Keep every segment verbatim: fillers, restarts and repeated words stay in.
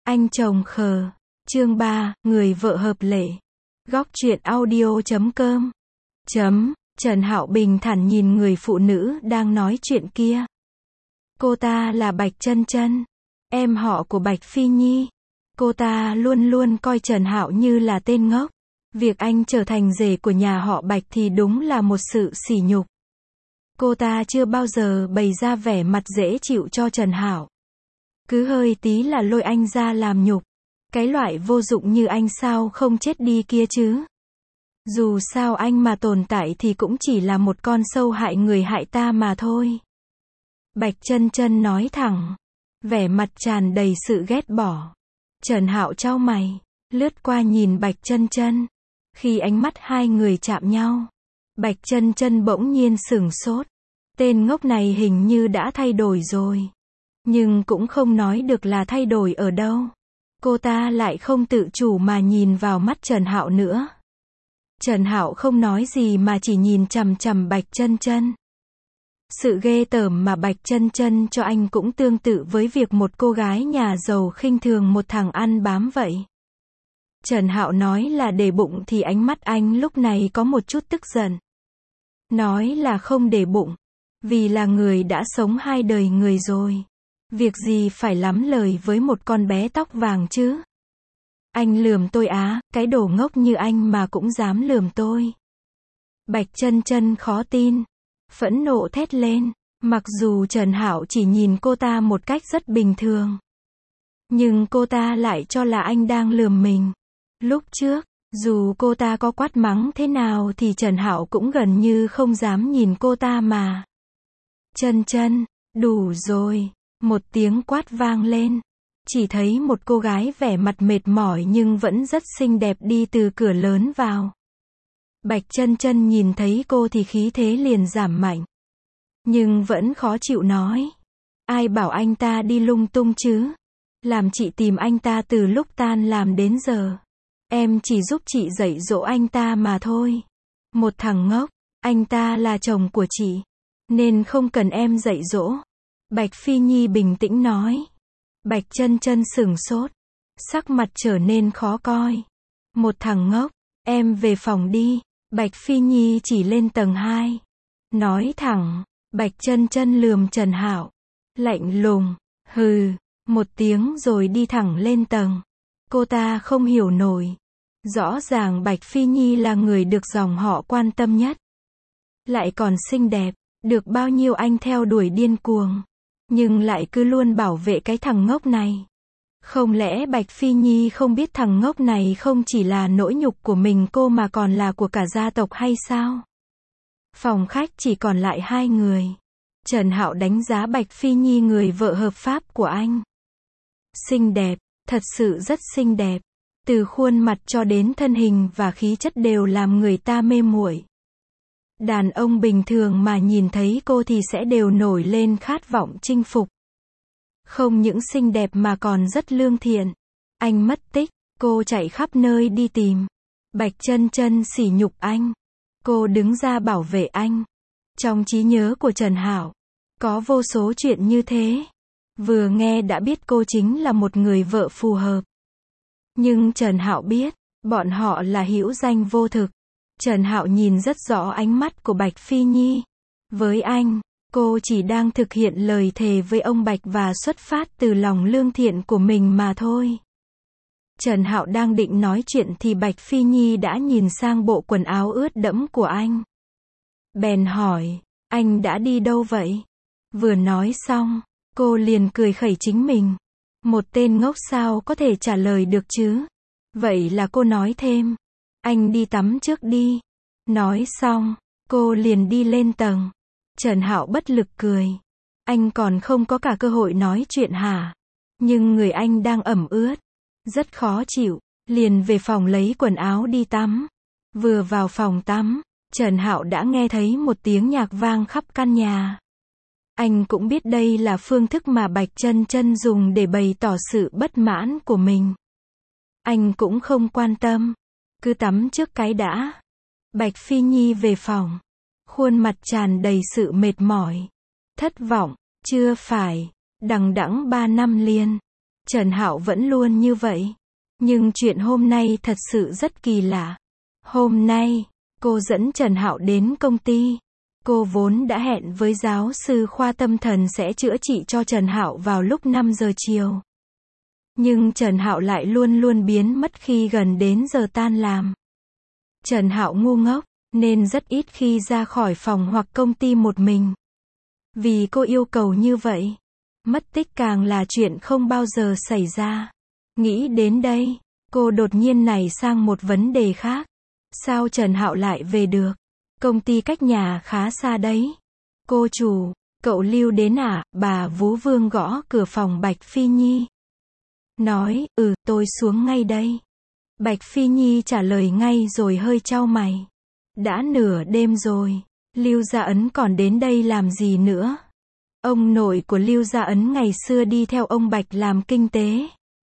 Anh chồng khờ. Chương ba, người vợ hợp lệ. Góc truyện audio chấm com. Chấm. Trần Hạo bình thản nhìn người phụ nữ đang nói chuyện kia. Cô ta là Bạch Chân Chân, em họ của Bạch Phi Nhi. Cô ta luôn luôn coi Trần Hạo như là tên ngốc. Việc anh trở thành rể của nhà họ Bạch thì đúng là một sự sỉ nhục. Cô ta chưa bao giờ bày ra vẻ mặt dễ chịu cho Trần Hạo. Cứ hơi tí là lôi anh ra làm nhục. Cái loại vô dụng như anh sao không chết đi kia chứ. Dù sao anh mà tồn tại thì cũng chỉ là một con sâu hại người hại ta mà thôi. Bạch Chân Chân nói thẳng, vẻ mặt tràn đầy sự ghét bỏ. Trần Hạo chau mày, lướt qua nhìn Bạch Chân Chân. Khi ánh mắt hai người chạm nhau, Bạch Chân Chân bỗng nhiên sửng sốt. Tên ngốc này hình như đã thay đổi rồi. Nhưng cũng không nói được là thay đổi ở đâu. Cô ta lại không tự chủ mà nhìn vào mắt Trần Hạo nữa. Trần Hạo không nói gì mà chỉ nhìn chằm chằm Bạch Chân Chân. Sự ghê tởm mà Bạch Chân Chân cho anh cũng tương tự với việc một cô gái nhà giàu khinh thường một thằng ăn bám vậy. Trần Hạo nói là để bụng thì ánh mắt anh lúc này có một chút tức giận. Nói là không để bụng, vì là người đã sống hai đời người rồi. Việc gì phải lắm lời với một con bé tóc vàng chứ? Anh lườm tôi á, cái đồ ngốc như anh mà cũng dám lườm tôi. Bạch Chân Chân khó tin, phẫn nộ thét lên, mặc dù Trần Hạo chỉ nhìn cô ta một cách rất bình thường. Nhưng cô ta lại cho là anh đang lườm mình. Lúc trước, dù cô ta có quát mắng thế nào thì Trần Hạo cũng gần như không dám nhìn cô ta mà. Chân Chân, đủ rồi. Một tiếng quát vang lên. Chỉ thấy một cô gái vẻ mặt mệt mỏi nhưng vẫn rất xinh đẹp đi từ cửa lớn vào. Bạch Chân Chân nhìn thấy cô thì khí thế liền giảm mạnh. Nhưng vẫn khó chịu nói. Ai bảo anh ta đi lung tung chứ? Làm chị tìm anh ta từ lúc tan làm đến giờ. Em chỉ giúp chị dạy dỗ anh ta mà thôi. Một thằng ngốc, anh ta là chồng của chị. Nên không cần em dạy dỗ. Bạch Phi Nhi bình tĩnh nói. Bạch Chân Chân sửng sốt. Sắc mặt trở nên khó coi. Một thằng ngốc, em về phòng đi. Bạch Phi Nhi chỉ lên tầng hai. Nói thẳng. Bạch Chân Chân lườm Trần Hạo. Lạnh lùng. Hừ. Một tiếng rồi đi thẳng lên tầng. Cô ta không hiểu nổi. Rõ ràng Bạch Phi Nhi là người được dòng họ quan tâm nhất. Lại còn xinh đẹp. Được bao nhiêu anh theo đuổi điên cuồng. Nhưng lại cứ luôn bảo vệ cái thằng ngốc này. Không lẽ Bạch Phi Nhi không biết thằng ngốc này không chỉ là nỗi nhục của mình cô mà còn là của cả gia tộc hay sao? Phòng khách chỉ còn lại hai người. Trần Hạo đánh giá Bạch Phi Nhi người vợ hợp pháp của anh. Xinh đẹp, thật sự rất xinh đẹp. Từ khuôn mặt cho đến thân hình và khí chất đều làm người ta mê muội. Đàn ông bình thường mà nhìn thấy cô thì sẽ đều nổi lên khát vọng chinh phục. Không những xinh đẹp mà còn rất lương thiện. Anh mất tích, cô chạy khắp nơi đi tìm. Bạch Chân Chân sỉ nhục anh. Cô đứng ra bảo vệ anh. Trong trí nhớ của Trần Hạo, có vô số chuyện như thế. Vừa nghe đã biết cô chính là một người vợ phù hợp. Nhưng Trần Hạo biết, bọn họ là hữu danh vô thực. Trần Hạo nhìn rất rõ ánh mắt của Bạch Phi Nhi. Với anh, cô chỉ đang thực hiện lời thề với ông Bạch và xuất phát từ lòng lương thiện của mình mà thôi. Trần Hạo đang định nói chuyện thì Bạch Phi Nhi đã nhìn sang bộ quần áo ướt đẫm của anh. Bèn hỏi, anh đã đi đâu vậy? Vừa nói xong, cô liền cười khẩy chính mình. Một tên ngốc sao có thể trả lời được chứ? Vậy là cô nói thêm. Anh đi tắm trước đi. Nói xong, cô liền đi lên tầng. Trần Hạo bất lực cười. Anh còn không có cả cơ hội nói chuyện hả? Nhưng người anh đang ẩm ướt. Rất khó chịu. Liền về phòng lấy quần áo đi tắm. Vừa vào phòng tắm, Trần Hạo đã nghe thấy một tiếng nhạc vang khắp căn nhà. Anh cũng biết đây là phương thức mà Bạch Chân Chân dùng để bày tỏ sự bất mãn của mình. Anh cũng không quan tâm. Cứ tắm trước cái đã. Bạch Phi Nhi về phòng. Khuôn mặt tràn đầy sự mệt mỏi. Thất vọng. Chưa phải. Đằng đẵng ba năm liền. Trần Hạo vẫn luôn như vậy. Nhưng chuyện hôm nay thật sự rất kỳ lạ. Hôm nay, cô dẫn Trần Hạo đến công ty. Cô vốn đã hẹn với giáo sư khoa tâm thần sẽ chữa trị cho Trần Hạo vào lúc năm giờ chiều. Nhưng Trần Hạo lại luôn luôn biến mất khi gần đến giờ tan làm. Trần Hạo ngu ngốc, nên rất ít khi ra khỏi phòng hoặc công ty một mình. Vì cô yêu cầu như vậy, mất tích càng là chuyện không bao giờ xảy ra. Nghĩ đến đây, cô đột nhiên nảy sang một vấn đề khác. Sao Trần Hạo lại về được? Công ty cách nhà khá xa đấy. Cô chủ, cậu Lưu đến à? Bà Vú Vương gõ cửa phòng Bạch Phi Nhi. Nói, ừ, tôi xuống ngay đây. Bạch Phi Nhi trả lời ngay rồi hơi chau mày. Đã nửa đêm rồi, Lưu Gia Ấn còn đến đây làm gì nữa? Ông nội của Lưu Gia Ấn ngày xưa đi theo ông Bạch làm kinh tế.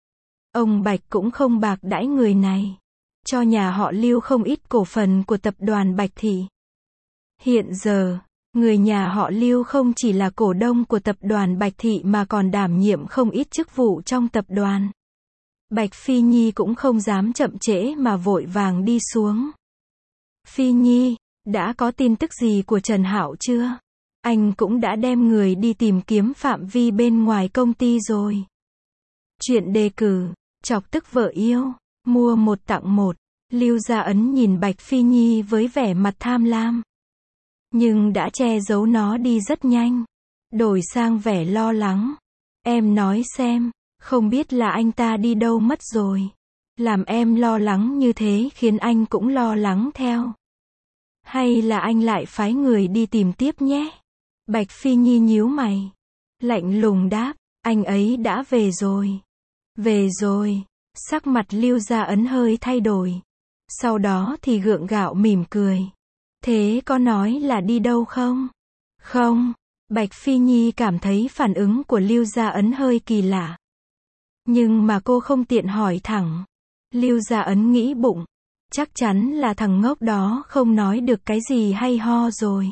Ông Bạch cũng không bạc đãi người này. Cho nhà họ Lưu không ít cổ phần của tập đoàn Bạch Thị. Hiện giờ, người nhà họ Lưu không chỉ là cổ đông của tập đoàn Bạch Thị mà còn đảm nhiệm không ít chức vụ trong tập đoàn. Bạch Phi Nhi cũng không dám chậm trễ mà vội vàng đi xuống. Phi Nhi, đã có tin tức gì của Trần Hạo chưa? Anh cũng đã đem người đi tìm kiếm phạm vi bên ngoài công ty rồi. Chuyện đề cử, chọc tức vợ yêu, mua một tặng một. Lưu Gia Ấn nhìn Bạch Phi Nhi với vẻ mặt tham lam. Nhưng đã che giấu nó đi rất nhanh. Đổi sang vẻ lo lắng. Em nói xem, không biết là anh ta đi đâu mất rồi. Làm em lo lắng như thế khiến anh cũng lo lắng theo. Hay là anh lại phái người đi tìm tiếp nhé? Bạch Phi Nhi nhíu mày. Lạnh lùng đáp, anh ấy đã về rồi. Về rồi. Sắc mặt Lưu Gia Ấn hơi thay đổi. Sau đó thì gượng gạo mỉm cười. Thế có nói là đi đâu không? Không. Bạch Phi Nhi cảm thấy phản ứng của Lưu Gia Ấn hơi kỳ lạ. Nhưng mà cô không tiện hỏi thẳng. Lưu Gia Ấn nghĩ bụng. Chắc chắn là thằng ngốc đó không nói được cái gì hay ho rồi.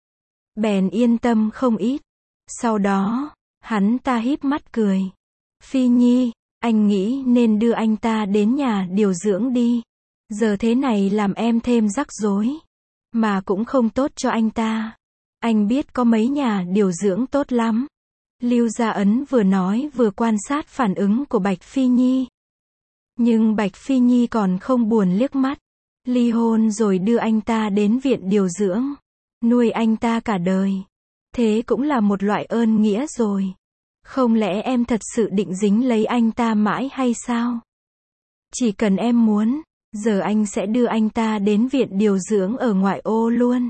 Bèn yên tâm không ít. Sau đó, hắn ta híp mắt cười. Phi Nhi, anh nghĩ nên đưa anh ta đến nhà điều dưỡng đi. Giờ thế này làm em thêm rắc rối. Mà cũng không tốt cho anh ta. Anh biết có mấy nhà điều dưỡng tốt lắm. Lưu Gia Ấn vừa nói vừa quan sát phản ứng của Bạch Phi Nhi. Nhưng Bạch Phi Nhi còn không buồn liếc mắt. Ly hôn rồi đưa anh ta đến viện điều dưỡng. Nuôi anh ta cả đời. Thế cũng là một loại ơn nghĩa rồi. Không lẽ em thật sự định dính lấy anh ta mãi hay sao? Chỉ cần em muốn, giờ anh sẽ đưa anh ta đến viện điều dưỡng ở ngoại ô luôn.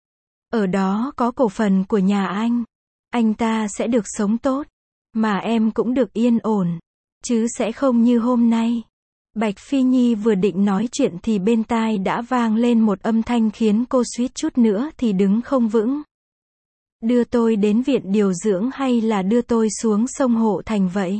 Ở đó có cổ phần của nhà anh. Anh ta sẽ được sống tốt. Mà em cũng được yên ổn. Chứ sẽ không như hôm nay. Bạch Phi Nhi vừa định nói chuyện thì bên tai đã vang lên một âm thanh khiến cô suýt chút nữa thì đứng không vững. Đưa tôi đến viện điều dưỡng hay là đưa tôi xuống sông Hộ Thành vậy?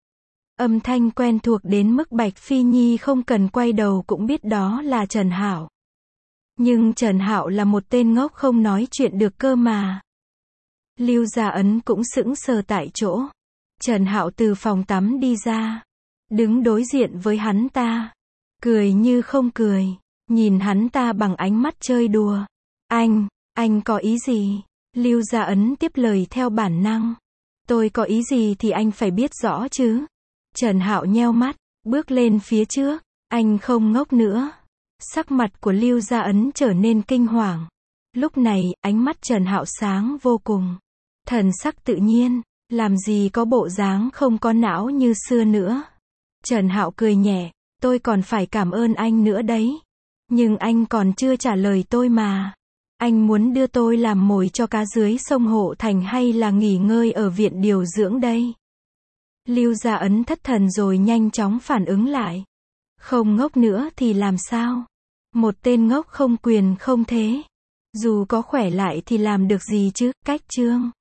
Âm thanh quen thuộc đến mức Bạch Phi Nhi không cần quay đầu cũng biết đó là Trần Hạo. Nhưng Trần Hạo là một tên ngốc không nói chuyện được cơ mà. Lưu Gia Ấn cũng sững sờ tại chỗ. Trần Hạo từ phòng tắm đi ra. Đứng đối diện với hắn ta. Cười như không cười. Nhìn hắn ta bằng ánh mắt chơi đùa. Anh, anh có ý gì? Lưu Gia Ấn tiếp lời theo bản năng. Tôi có ý gì thì anh phải biết rõ chứ. Trần Hạo nheo mắt, bước lên phía trước. Anh không ngốc nữa. Sắc mặt của Lưu Gia Ấn trở nên kinh hoàng. Lúc này, ánh mắt Trần Hạo sáng vô cùng. Thần sắc tự nhiên, làm gì có bộ dáng không có não như xưa nữa. Trần Hạo cười nhẹ, tôi còn phải cảm ơn anh nữa đấy. Nhưng anh còn chưa trả lời tôi mà. Anh muốn đưa tôi làm mồi cho cá dưới sông Hộ Thành hay là nghỉ ngơi ở viện điều dưỡng đây? Lưu Gia Ấn thất thần rồi nhanh chóng phản ứng lại. Không ngốc nữa thì làm sao? Một tên ngốc không quyền không thế. Dù có khỏe lại thì làm được gì chứ, cách chương.